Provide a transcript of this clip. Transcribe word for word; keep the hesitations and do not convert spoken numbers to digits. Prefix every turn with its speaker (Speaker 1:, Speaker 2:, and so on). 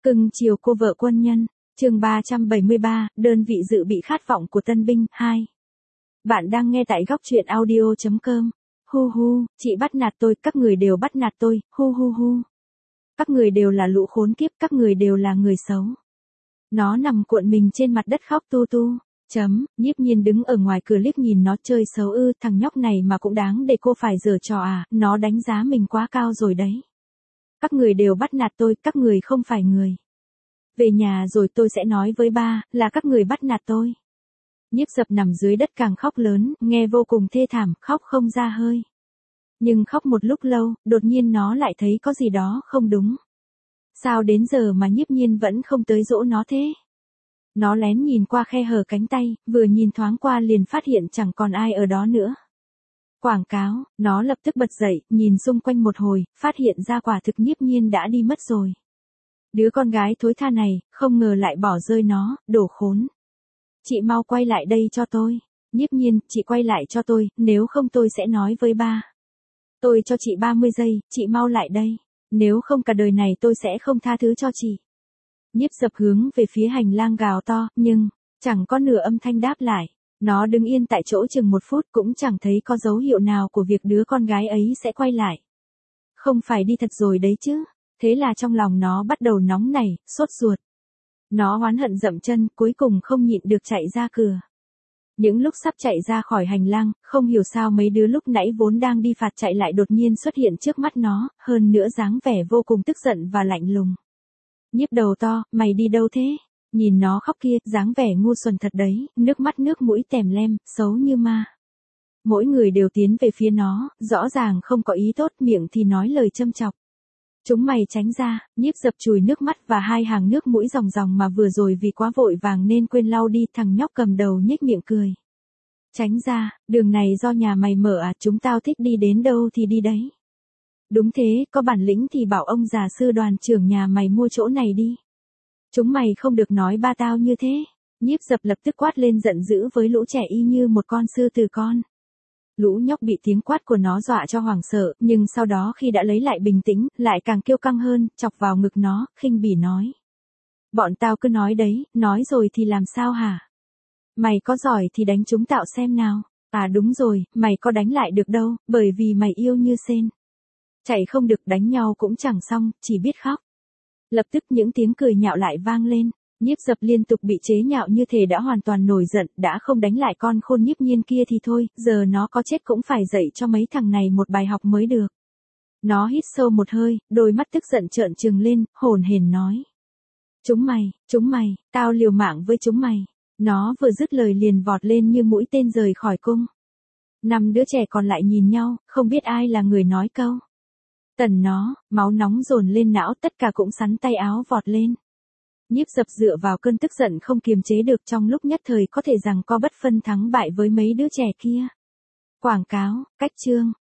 Speaker 1: Cưng chiều cô vợ quân nhân, chương ba trăm bảy mươi ba, đơn vị dự bị khát vọng của tân binh, hai. Bạn đang nghe tại góc truyện audio chấm com. Hu hu, chị bắt nạt tôi, các người đều bắt nạt tôi, hu hu hu. Các người đều là lũ khốn kiếp, các người đều là người xấu. Nó nằm cuộn mình trên mặt đất khóc tu tu. Chấm, Nhiếp Nhiên đứng ở ngoài cửa liếc nhìn nó chơi xấu ư, thằng nhóc này mà cũng đáng để cô phải giở trò à, nó đánh giá mình quá cao rồi đấy. Các người đều bắt nạt tôi, các người không phải người. Về nhà rồi tôi sẽ nói với ba, là các người bắt nạt tôi. Nhiếp Dập nằm dưới đất càng khóc lớn, nghe vô cùng thê thảm, khóc không ra hơi. Nhưng khóc một lúc lâu, đột nhiên nó lại thấy có gì đó không đúng. Sao đến giờ mà Nhiếp Nhiên vẫn không tới dỗ nó thế? Nó lén nhìn qua khe hở cánh tay, vừa nhìn thoáng qua liền phát hiện chẳng còn ai ở đó nữa. Quảng cáo, nó lập tức bật dậy, nhìn xung quanh một hồi, phát hiện ra quả thực Nhiếp Nhiên đã đi mất rồi. Đứa con gái thối tha này, không ngờ lại bỏ rơi nó, đổ khốn. Chị mau quay lại đây cho tôi. Nhiếp Nhiên, chị quay lại cho tôi, nếu không tôi sẽ nói với ba. Tôi cho chị ba mươi giây, chị mau lại đây. Nếu không cả đời này tôi sẽ không tha thứ cho chị. Nhiếp Dập hướng về phía hành lang gào to, nhưng, chẳng có nửa âm thanh đáp lại. Nó đứng yên tại chỗ chừng một phút cũng chẳng thấy có dấu hiệu nào của việc đứa con gái ấy sẽ quay lại. Không phải đi thật rồi đấy chứ. Thế là trong lòng nó bắt đầu nóng nảy, sốt ruột. Nó oán hận dậm chân, cuối cùng không nhịn được chạy ra cửa. Những lúc sắp chạy ra khỏi hành lang, không hiểu sao mấy đứa lúc nãy vốn đang đi phạt chạy lại đột nhiên xuất hiện trước mắt nó, hơn nữa dáng vẻ vô cùng tức giận và lạnh lùng. Nhiếp đầu to, mày đi đâu thế? Nhìn nó khóc kia, dáng vẻ ngu xuẩn thật đấy, nước mắt nước mũi tèm lem, xấu như ma. Mỗi người đều tiến về phía nó, rõ ràng không có ý tốt, miệng thì nói lời châm chọc. Chúng mày tránh ra, Nhiếp Dập chùi nước mắt và hai hàng nước mũi ròng ròng mà vừa rồi vì quá vội vàng nên quên lau đi, thằng nhóc cầm đầu nhếch miệng cười. Tránh ra, đường này do nhà mày mở à, chúng tao thích đi đến đâu thì đi đấy. Đúng thế, có bản lĩnh thì bảo ông già sư đoàn trưởng nhà mày mua chỗ này đi. Chúng mày không được nói ba tao như thế. Nhiếp Dập lập tức quát lên giận dữ với lũ trẻ y như một con sư tử con. Lũ nhóc bị tiếng quát của nó dọa cho hoảng sợ, nhưng sau đó khi đã lấy lại bình tĩnh, lại càng kiêu căng hơn, chọc vào ngực nó, khinh bỉ nói. Bọn tao cứ nói đấy, nói rồi thì làm sao hả? Mày có giỏi thì đánh chúng tao xem nào. À đúng rồi, mày có đánh lại được đâu, bởi vì mày yêu như sên. Chạy không được, đánh nhau cũng chẳng xong, chỉ biết khóc. Lập tức những tiếng cười nhạo lại vang lên. Nhiếp Dập liên tục bị chế nhạo như thể đã hoàn toàn nổi giận, đã không đánh lại con khôn Nhiếp Nhiên kia thì thôi, giờ nó có chết cũng phải dạy cho mấy thằng này một bài học mới được. Nó hít sâu một hơi, đôi mắt tức giận trợn trừng lên, hồn hển nói. Chúng mày, chúng mày, tao liều mạng với chúng mày. Nó vừa dứt lời liền vọt lên như mũi tên rời khỏi cung. Năm đứa trẻ còn lại nhìn nhau, không biết ai là người nói câu. Tần nó, máu nóng dồn lên não, tất cả cũng sắn tay áo vọt lên. Nhiếp Dập dựa vào cơn tức giận không kiềm chế được trong lúc nhất thời có thể rằng co bất phân thắng bại với mấy đứa trẻ kia. Quảng cáo, cách chương.